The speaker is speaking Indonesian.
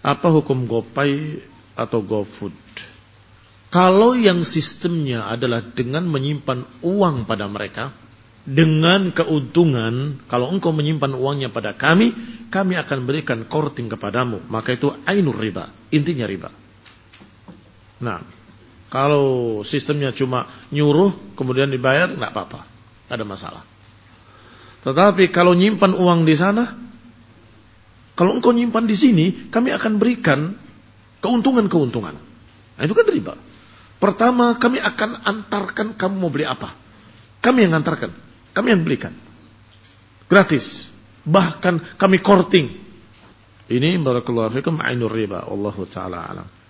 Apa hukum GoPay atau GoFood? Kalau yang sistemnya adalah dengan menyimpan uang pada mereka, dengan keuntungan, kalau engkau menyimpan uangnya pada kami akan berikan korting kepadamu, maka itu ainur riba, intinya riba. Nah, kalau sistemnya cuma nyuruh kemudian dibayar, enggak apa-apa, enggak ada masalah. Tetapi kalau nyimpan uang di sana, kalau engkau nyimpan di sini, kami akan berikan keuntungan-keuntungan. Nah, itu kan riba. Pertama, kami akan antarkan kamu mau beli apa. Kami yang antarkan, kami yang belikan. Gratis. Bahkan kami korting. Ini barakallahu fikum ainur riba. Wallahu ta'ala alam.